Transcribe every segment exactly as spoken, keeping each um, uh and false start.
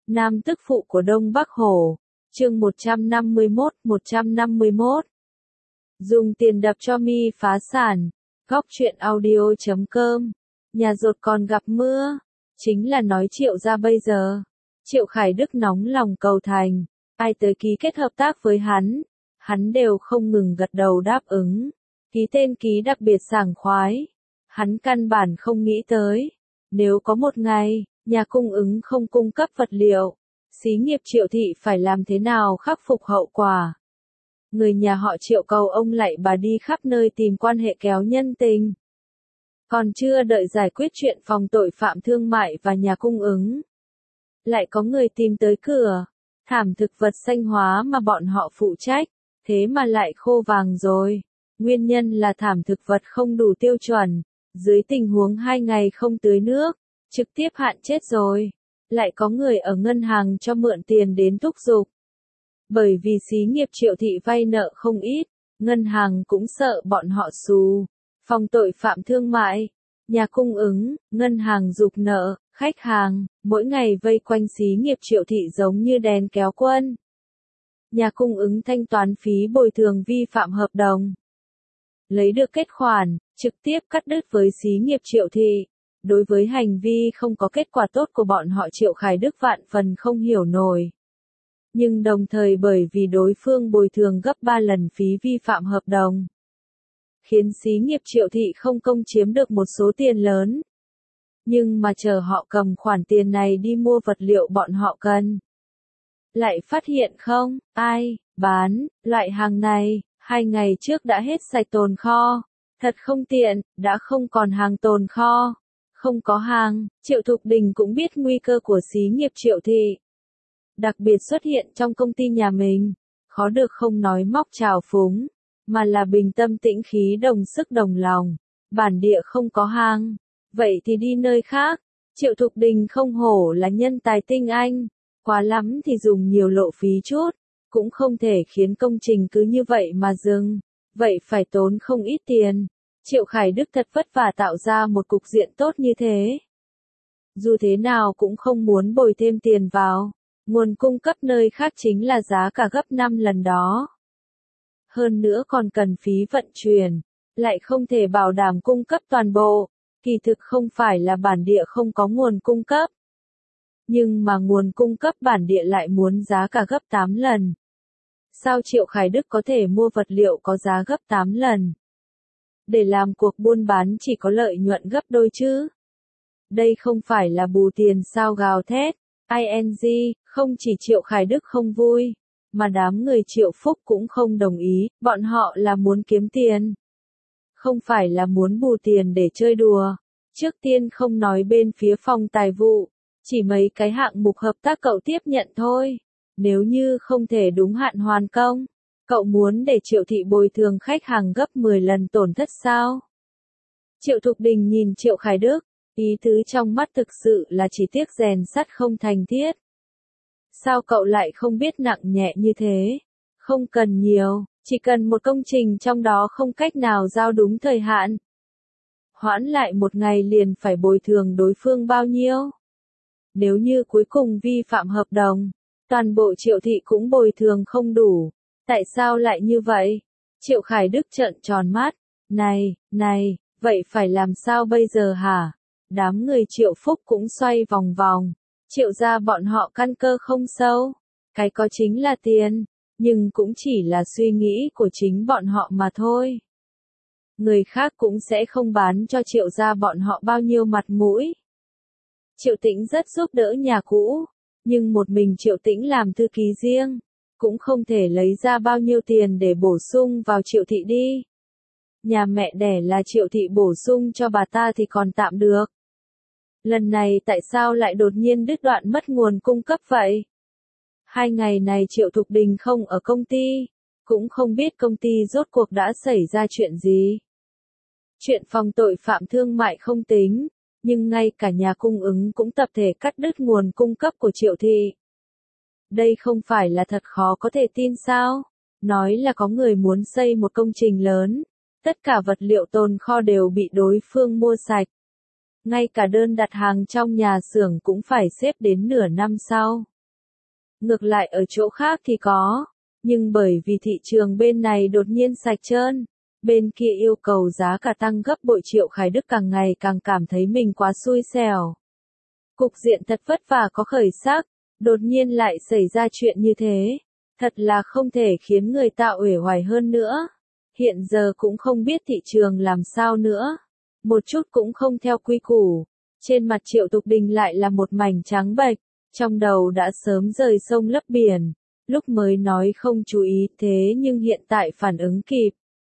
Nam tức phụ của Đông Bắc Hổ, chương một trăm năm mươi mốt, một trăm năm mươi mốt. Dùng tiền đập cho mi phá sản, góc truyện audio chấm com, nhà rột còn gặp mưa, chính là nói Triệu ra bây giờ. Triệu Khải Đức nóng lòng cầu thành, ai tới ký kết hợp tác với hắn, hắn đều không ngừng gật đầu đáp ứng, ký tên ký đặc biệt sảng khoái. Hắn căn bản không nghĩ tới, nếu có một ngày, nhà cung ứng không cung cấp vật liệu, xí nghiệp Triệu thị phải làm thế nào khắc phục hậu quả. Người nhà họ Triệu cầu ông lạy bà đi khắp nơi tìm quan hệ kéo nhân tình. Còn chưa đợi giải quyết chuyện phòng tội phạm thương mại và nhà cung ứng, lại có người tìm tới cửa, thảm thực vật xanh hóa mà bọn họ phụ trách, thế mà lại khô vàng rồi. Nguyên nhân là thảm thực vật không đủ tiêu chuẩn, dưới tình huống hai ngày không tưới nước, trực tiếp hạn chết rồi. Lại có người ở ngân hàng cho mượn tiền đến thúc giục. Bởi vì xí nghiệp Triệu thị vay nợ không ít, ngân hàng cũng sợ bọn họ xù. Phòng tội phạm thương mại, nhà cung ứng, ngân hàng giục nợ, khách hàng, mỗi ngày vây quanh xí nghiệp Triệu thị giống như đèn kéo quân. Nhà cung ứng thanh toán phí bồi thường vi phạm hợp đồng. Lấy được kết khoản, trực tiếp cắt đứt với xí nghiệp Triệu thị. Đối với hành vi không có kết quả tốt của bọn họ Triệu Khải Đức vạn phần không hiểu nổi. Nhưng đồng thời bởi vì đối phương bồi thường gấp ba lần phí vi phạm hợp đồng, khiến xí nghiệp Triệu thị không công chiếm được một số tiền lớn. Nhưng mà chờ họ cầm khoản tiền này đi mua vật liệu bọn họ cần, lại phát hiện không ai bán loại hàng này, hai ngày trước đã hết sạch tồn kho. Thật không tiện, đã không còn hàng tồn kho. Không có hàng, Triệu Thục Đình cũng biết nguy cơ của xí nghiệp Triệu thị. Đặc biệt xuất hiện trong công ty nhà mình, khó được không nói móc trào phúng, mà là bình tâm tĩnh khí đồng sức đồng lòng. Bản địa không có hàng, vậy thì đi nơi khác. Triệu Thục Đình không hổ là nhân tài tinh anh, quá lắm thì dùng nhiều lộ phí chút, cũng không thể khiến công trình cứ như vậy mà dừng, vậy phải tốn không ít tiền. Triệu Khải Đức thật vất vả tạo ra một cục diện tốt như thế. Dù thế nào cũng không muốn bồi thêm tiền vào, nguồn cung cấp nơi khác chính là giá cả gấp năm lần đó. Hơn nữa còn cần phí vận chuyển, lại không thể bảo đảm cung cấp toàn bộ, kỳ thực không phải là bản địa không có nguồn cung cấp. Nhưng mà nguồn cung cấp bản địa lại muốn giá cả gấp tám lần. Sao Triệu Khải Đức có thể mua vật liệu có giá gấp tám lần? Để làm cuộc buôn bán chỉ có lợi nhuận gấp đôi chứ. Đây không phải là bù tiền sao gào thét. i en giê, không chỉ Triệu Khải Đức không vui, mà đám người Triệu Phúc cũng không đồng ý, bọn họ là muốn kiếm tiền. Không phải là muốn bù tiền để chơi đùa. Trước tiên không nói bên phía phòng tài vụ, chỉ mấy cái hạng mục hợp tác cậu tiếp nhận thôi. Nếu như không thể đúng hạn hoàn công, cậu muốn để Triệu thị bồi thường khách hàng gấp mười lần tổn thất sao? Triệu Thục Đình nhìn Triệu Khải Đức, ý tứ trong mắt thực sự là chỉ tiếc rèn sắt không thành thiết. Sao cậu lại không biết nặng nhẹ như thế? Không cần nhiều, chỉ cần một công trình trong đó không cách nào giao đúng thời hạn. Hoãn lại một ngày liền phải bồi thường đối phương bao nhiêu? Nếu như cuối cùng vi phạm hợp đồng, toàn bộ Triệu thị cũng bồi thường không đủ. Tại sao lại như vậy? Triệu Khải Đức trợn tròn mắt. Này, này, vậy phải làm sao bây giờ hả? Đám người Triệu Phúc cũng xoay vòng vòng. Triệu gia bọn họ căn cơ không sâu. Cái có chính là tiền, nhưng cũng chỉ là suy nghĩ của chính bọn họ mà thôi. Người khác cũng sẽ không bán cho Triệu gia bọn họ bao nhiêu mặt mũi. Triệu Tĩnh rất giúp đỡ nhà cũ, nhưng một mình Triệu Tĩnh làm thư ký riêng, cũng không thể lấy ra bao nhiêu tiền để bổ sung vào Triệu thị đi. Nhà mẹ đẻ là Triệu thị bổ sung cho bà ta thì còn tạm được. Lần này tại sao lại đột nhiên đứt đoạn mất nguồn cung cấp vậy? Hai ngày này Triệu Thục Đình không ở công ty, cũng không biết công ty rốt cuộc đã xảy ra chuyện gì. Chuyện phòng tội phạm thương mại không tính, nhưng ngay cả nhà cung ứng cũng tập thể cắt đứt nguồn cung cấp của Triệu thị. Đây không phải là thật khó có thể tin sao? Nói là có người muốn xây một công trình lớn, tất cả vật liệu tồn kho đều bị đối phương mua sạch. Ngay cả đơn đặt hàng trong nhà xưởng cũng phải xếp đến nửa năm sau. Ngược lại ở chỗ khác thì có, nhưng bởi vì thị trường bên này đột nhiên sạch trơn, bên kia yêu cầu giá cả tăng gấp bội, Triệu Khải Đức càng ngày càng cảm thấy mình quá xui xẻo. Cục diện thật vất vả có khởi sắc, đột nhiên lại xảy ra chuyện như thế, thật là không thể khiến người ta uể oải hơn nữa. Hiện giờ cũng không biết thị trường làm sao nữa, một chút cũng không theo quy củ. Trên mặt Triệu Tục Đình lại là một mảnh trắng bệch, trong đầu đã sớm rời sông lấp biển, lúc mới nói không chú ý thế nhưng hiện tại phản ứng kịp.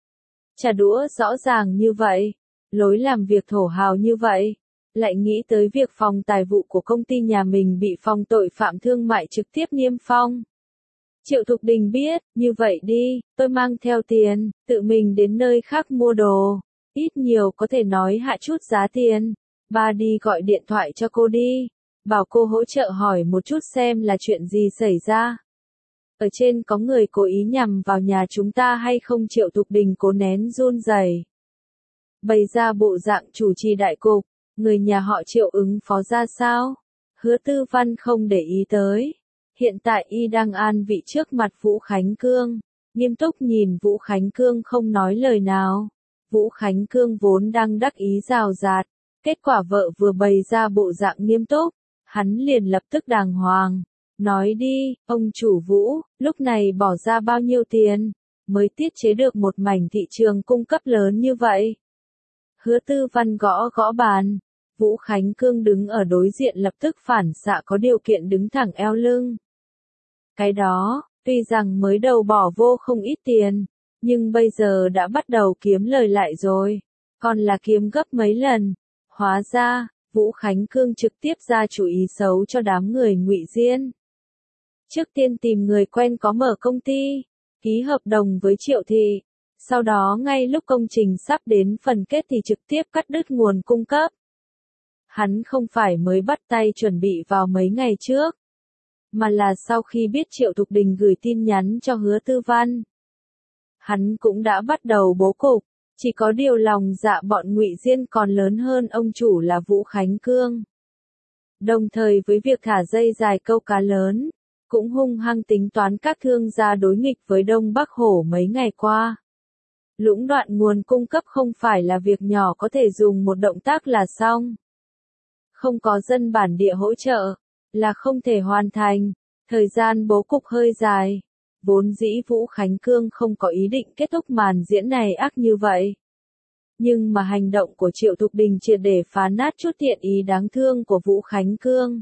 Trả đũa rõ ràng như vậy, lối làm việc thổ hào như vậy, lại nghĩ tới việc phòng tài vụ của công ty nhà mình bị phòng tội phạm thương mại trực tiếp niêm phong. Triệu Thục Đình biết, như vậy đi, tôi mang theo tiền, tự mình đến nơi khác mua đồ, ít nhiều có thể nói hạ chút giá tiền. Ba đi gọi điện thoại cho cô đi, bảo cô hỗ trợ hỏi một chút xem là chuyện gì xảy ra. Ở trên có người cố ý nhằm vào nhà chúng ta hay không? Triệu Thục Đình cố nén run rẩy, bày ra bộ dạng chủ trì đại cục, người nhà họ Triệu ứng phó ra sao? Hứa Tư Văn không để ý tới. Hiện tại y đang an vị trước mặt Vũ Khánh Cương, nghiêm túc nhìn Vũ Khánh Cương không nói lời nào. Vũ Khánh Cương vốn đang đắc ý rào rạt, kết quả vợ vừa bày ra bộ dạng nghiêm túc, hắn liền lập tức đàng hoàng. Nói đi, ông chủ Vũ, lúc này bỏ ra bao nhiêu tiền, mới tiết chế được một mảnh thị trường cung cấp lớn như vậy? Hứa Tư Văn gõ gõ bàn, Vũ Khánh Cương đứng ở đối diện lập tức phản xạ có điều kiện đứng thẳng eo lưng. Cái đó, tuy rằng mới đầu bỏ vô không ít tiền, nhưng bây giờ đã bắt đầu kiếm lời lại rồi, còn là kiếm gấp mấy lần. Hóa ra, Vũ Khánh Cương trực tiếp ra chủ ý xấu cho đám người Ngụy Diên. Trước tiên tìm người quen có mở công ty, ký hợp đồng với Triệu Thị, sau đó ngay lúc công trình sắp đến phần kết thì trực tiếp cắt đứt nguồn cung cấp. Hắn không phải mới bắt tay chuẩn bị vào mấy ngày trước, mà là sau khi biết Triệu Thục Đình gửi tin nhắn cho Hứa Tư Văn. Hắn cũng đã bắt đầu bố cục, chỉ có điều lòng dạ bọn Ngụy Diên còn lớn hơn ông chủ là Vũ Khánh Cương. Đồng thời với việc thả dây dài câu cá lớn, cũng hung hăng tính toán các thương gia đối nghịch với Đông Bắc Hổ mấy ngày qua. Lũng đoạn nguồn cung cấp không phải là việc nhỏ có thể dùng một động tác là xong. Không có dân bản địa hỗ trợ, là không thể hoàn thành, thời gian bố cục hơi dài. Vốn dĩ Vũ Khánh Cương không có ý định kết thúc màn diễn này ác như vậy. Nhưng mà hành động của Triệu Thục Đình triệt để phá nát chút thiện ý đáng thương của Vũ Khánh Cương.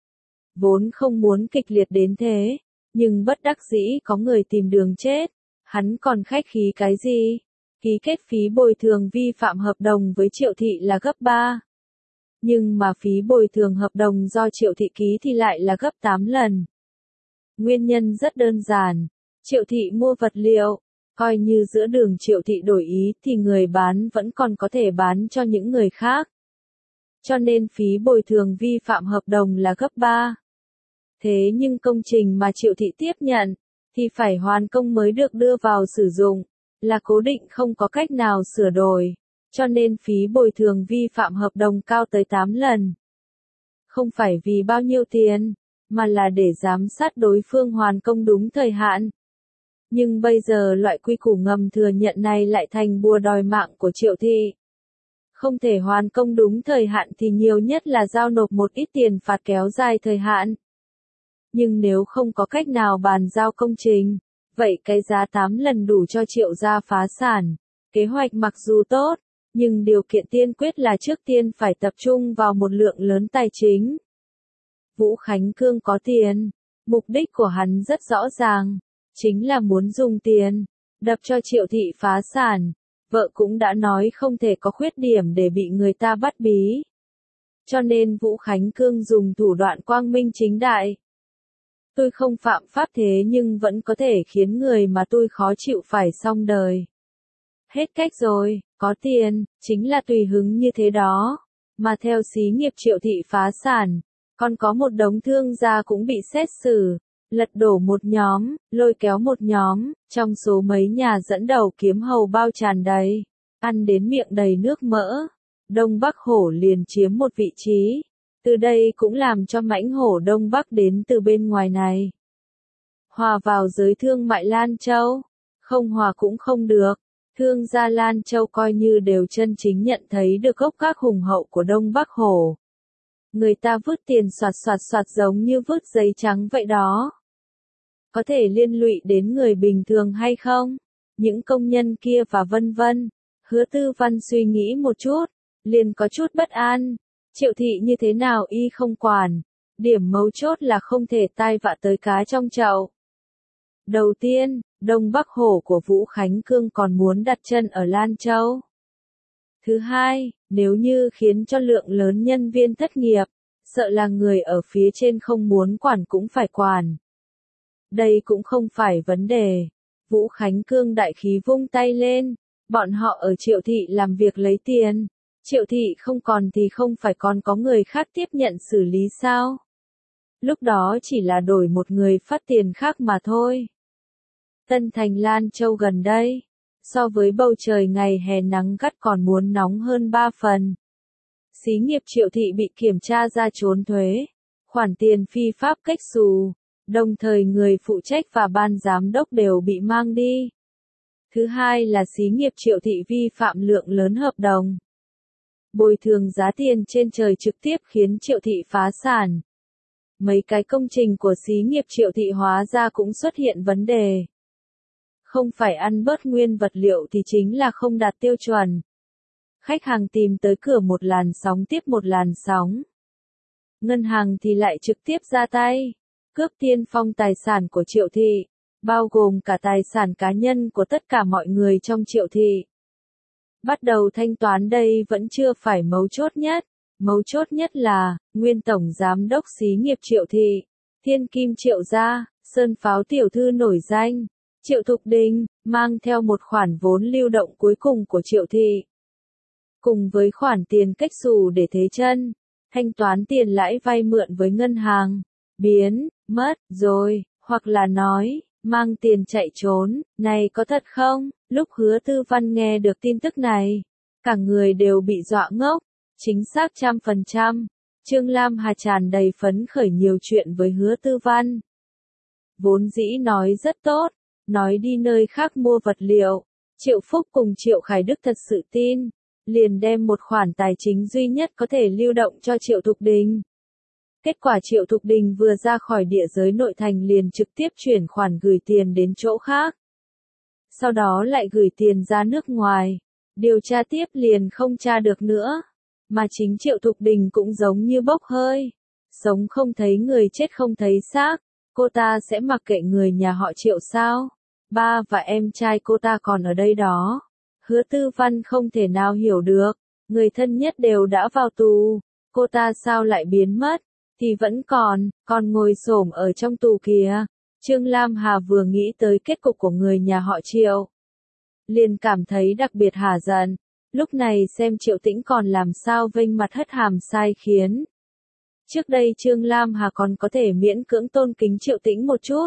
Vốn không muốn kịch liệt đến thế, nhưng bất đắc dĩ có người tìm đường chết, hắn còn khách khí cái gì? Ký kết phí bồi thường vi phạm hợp đồng với Triệu Thị là gấp ba. Nhưng mà phí bồi thường hợp đồng do Triệu Thị ký thì lại là gấp tám lần. Nguyên nhân rất đơn giản, Triệu Thị mua vật liệu, coi như giữa đường Triệu Thị đổi ý thì người bán vẫn còn có thể bán cho những người khác. Cho nên phí bồi thường vi phạm hợp đồng là gấp ba. Thế nhưng công trình mà Triệu Thị tiếp nhận, thì phải hoàn công mới được đưa vào sử dụng, là cố định không có cách nào sửa đổi, cho nên phí bồi thường vi phạm hợp đồng cao tới tám lần. Không phải vì bao nhiêu tiền, mà là để giám sát đối phương hoàn công đúng thời hạn. Nhưng bây giờ loại quy củ ngầm thừa nhận này lại thành bùa đòi mạng của Triệu Thị. Không thể hoàn công đúng thời hạn thì nhiều nhất là giao nộp một ít tiền phạt kéo dài thời hạn. Nhưng nếu không có cách nào bàn giao công trình, vậy cái giá tám lần đủ cho Triệu gia phá sản. Kế hoạch mặc dù tốt, nhưng điều kiện tiên quyết là trước tiên phải tập trung vào một lượng lớn tài chính. Vũ Khánh Cương có tiền, mục đích của hắn rất rõ ràng, chính là muốn dùng tiền, đập cho Triệu Thị phá sản. Vợ cũng đã nói không thể có khuyết điểm để bị người ta bắt bí. Cho nên Vũ Khánh Cương dùng thủ đoạn quang minh chính đại. Tôi không phạm pháp thế nhưng vẫn có thể khiến người mà tôi khó chịu phải xong đời. Hết cách rồi, có tiền, chính là tùy hứng như thế đó. Mà theo xí nghiệp Triệu Thị phá sản, còn có một đống thương gia cũng bị xét xử, lật đổ một nhóm, lôi kéo một nhóm, trong số mấy nhà dẫn đầu kiếm hầu bao tràn đầy, ăn đến miệng đầy nước mỡ. Đông Bắc Hổ liền chiếm một vị trí, từ đây cũng làm cho mãnh hổ Đông Bắc đến từ bên ngoài này Hòa vào giới thương mại Lan Châu. Không hòa cũng không được. Thương gia Lan Châu coi như đều chân chính nhận thấy được gốc gác hùng hậu của Đông Bắc Hồ. Người ta vứt tiền soạt soạt soạt giống như vứt giấy trắng vậy đó. Có thể liên lụy đến người bình thường hay không? Những công nhân kia và vân vân. Hứa Tư Văn suy nghĩ một chút, liền có chút bất an. Triệu thị như thế nào y không quản. Điểm mấu chốt là không thể tai vạ tới cá trong chậu. Đầu tiên, Đông Bắc Hồ của Vũ Khánh Cương còn muốn đặt chân ở Lan Châu. Thứ hai, nếu như khiến cho lượng lớn nhân viên thất nghiệp, sợ là người ở phía trên không muốn quản cũng phải quản. Đây cũng không phải vấn đề. Vũ Khánh Cương đại khí vung tay lên, bọn họ ở Triệu thị làm việc lấy tiền. Triệu thị không còn thì không phải còn có người khác tiếp nhận xử lý sao? Lúc đó chỉ là đổi một người phát tiền khác mà thôi. Tân Thành Lan Châu gần đây, so với bầu trời ngày hè nắng gắt còn muốn nóng hơn ba phần. Xí nghiệp Triệu thị bị kiểm tra ra trốn thuế, khoản tiền phi pháp cách xù, đồng thời người phụ trách và ban giám đốc đều bị mang đi. Thứ hai là xí nghiệp Triệu thị vi phạm lượng lớn hợp đồng. Bồi thường giá tiền trên trời trực tiếp khiến Triệu thị phá sản. Mấy cái công trình của xí nghiệp Triệu thị hóa ra cũng xuất hiện vấn đề. Không phải ăn bớt nguyên vật liệu thì chính là không đạt tiêu chuẩn. Khách hàng tìm tới cửa một làn sóng tiếp một làn sóng. Ngân hàng thì lại trực tiếp ra tay, cướp tiên phong tài sản của Triệu thị, bao gồm cả tài sản cá nhân của tất cả mọi người trong Triệu thị. Bắt đầu thanh toán đây vẫn chưa phải mấu chốt nhất. Mấu chốt nhất là, nguyên tổng giám đốc xí nghiệp Triệu thị, Thiên Kim Triệu gia, Sơn Pháo tiểu thư nổi danh, Triệu Thục Đình, mang theo một khoản vốn lưu động cuối cùng của Triệu thị. Cùng với khoản tiền cách xù để thế chân, thanh toán tiền lãi vay mượn với ngân hàng, biến, mất, rồi, hoặc là nói, mang tiền chạy trốn, này có thật không? Lúc Hứa Tư Văn nghe được tin tức này, cả người đều bị dọa ngốc. Chính xác trăm phần trăm, Trương Lam Hà tràn đầy phấn khởi nhiều chuyện với Hứa Tư Văn. Vốn dĩ nói rất tốt, nói đi nơi khác mua vật liệu, Triệu Phúc cùng Triệu Khải Đức thật sự tin, liền đem một khoản tài chính duy nhất có thể lưu động cho Triệu Thục Đình. Kết quả Triệu Thục Đình vừa ra khỏi địa giới nội thành liền trực tiếp chuyển khoản gửi tiền đến chỗ khác. Sau đó lại gửi tiền ra nước ngoài, điều tra tiếp liền không tra được nữa. Mà chính Triệu Thục Đình cũng giống như bốc hơi. Sống không thấy người chết không thấy xác. Cô ta sẽ mặc kệ người nhà họ Triệu sao? Ba và em trai cô ta còn ở đây đó. Hứa Tư Văn không thể nào hiểu được. Người thân nhất đều đã vào tù. Cô ta sao lại biến mất? Thì vẫn còn, còn ngồi xổm ở trong tù kìa. Trương Lam Hà vừa nghĩ tới kết cục của người nhà họ Triệu, liền cảm thấy đặc biệt hả giận. Lúc này xem Triệu Tĩnh còn làm sao vênh mặt hất hàm sai khiến. Trước đây Trương Lam Hà còn có thể miễn cưỡng tôn kính Triệu Tĩnh một chút.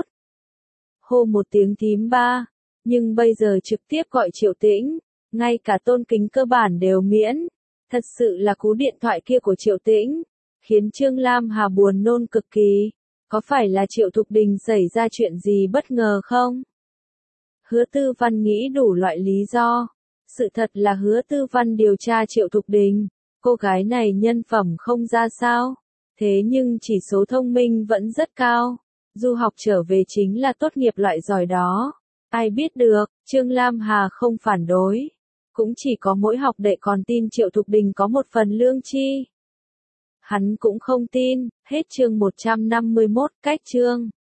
Hô một tiếng thím ba, nhưng bây giờ trực tiếp gọi Triệu Tĩnh, ngay cả tôn kính cơ bản đều miễn. Thật sự là cú điện thoại kia của Triệu Tĩnh, khiến Trương Lam Hà buồn nôn cực kỳ. Có phải là Triệu Thục Đình xảy ra chuyện gì bất ngờ không? Hứa Tư Văn nghĩ đủ loại lý do. Sự thật là Hứa Tư Văn điều tra Triệu Thục Đình, cô gái này nhân phẩm không ra sao, thế nhưng chỉ số thông minh vẫn rất cao, du học trở về chính là tốt nghiệp loại giỏi đó. Ai biết được, Trương Lam Hà không phản đối, cũng chỉ có mỗi học đệ còn tin Triệu Thục Đình có một phần lương tri. Hắn cũng không tin, hết chương một trăm năm mươi mốt, cách chương.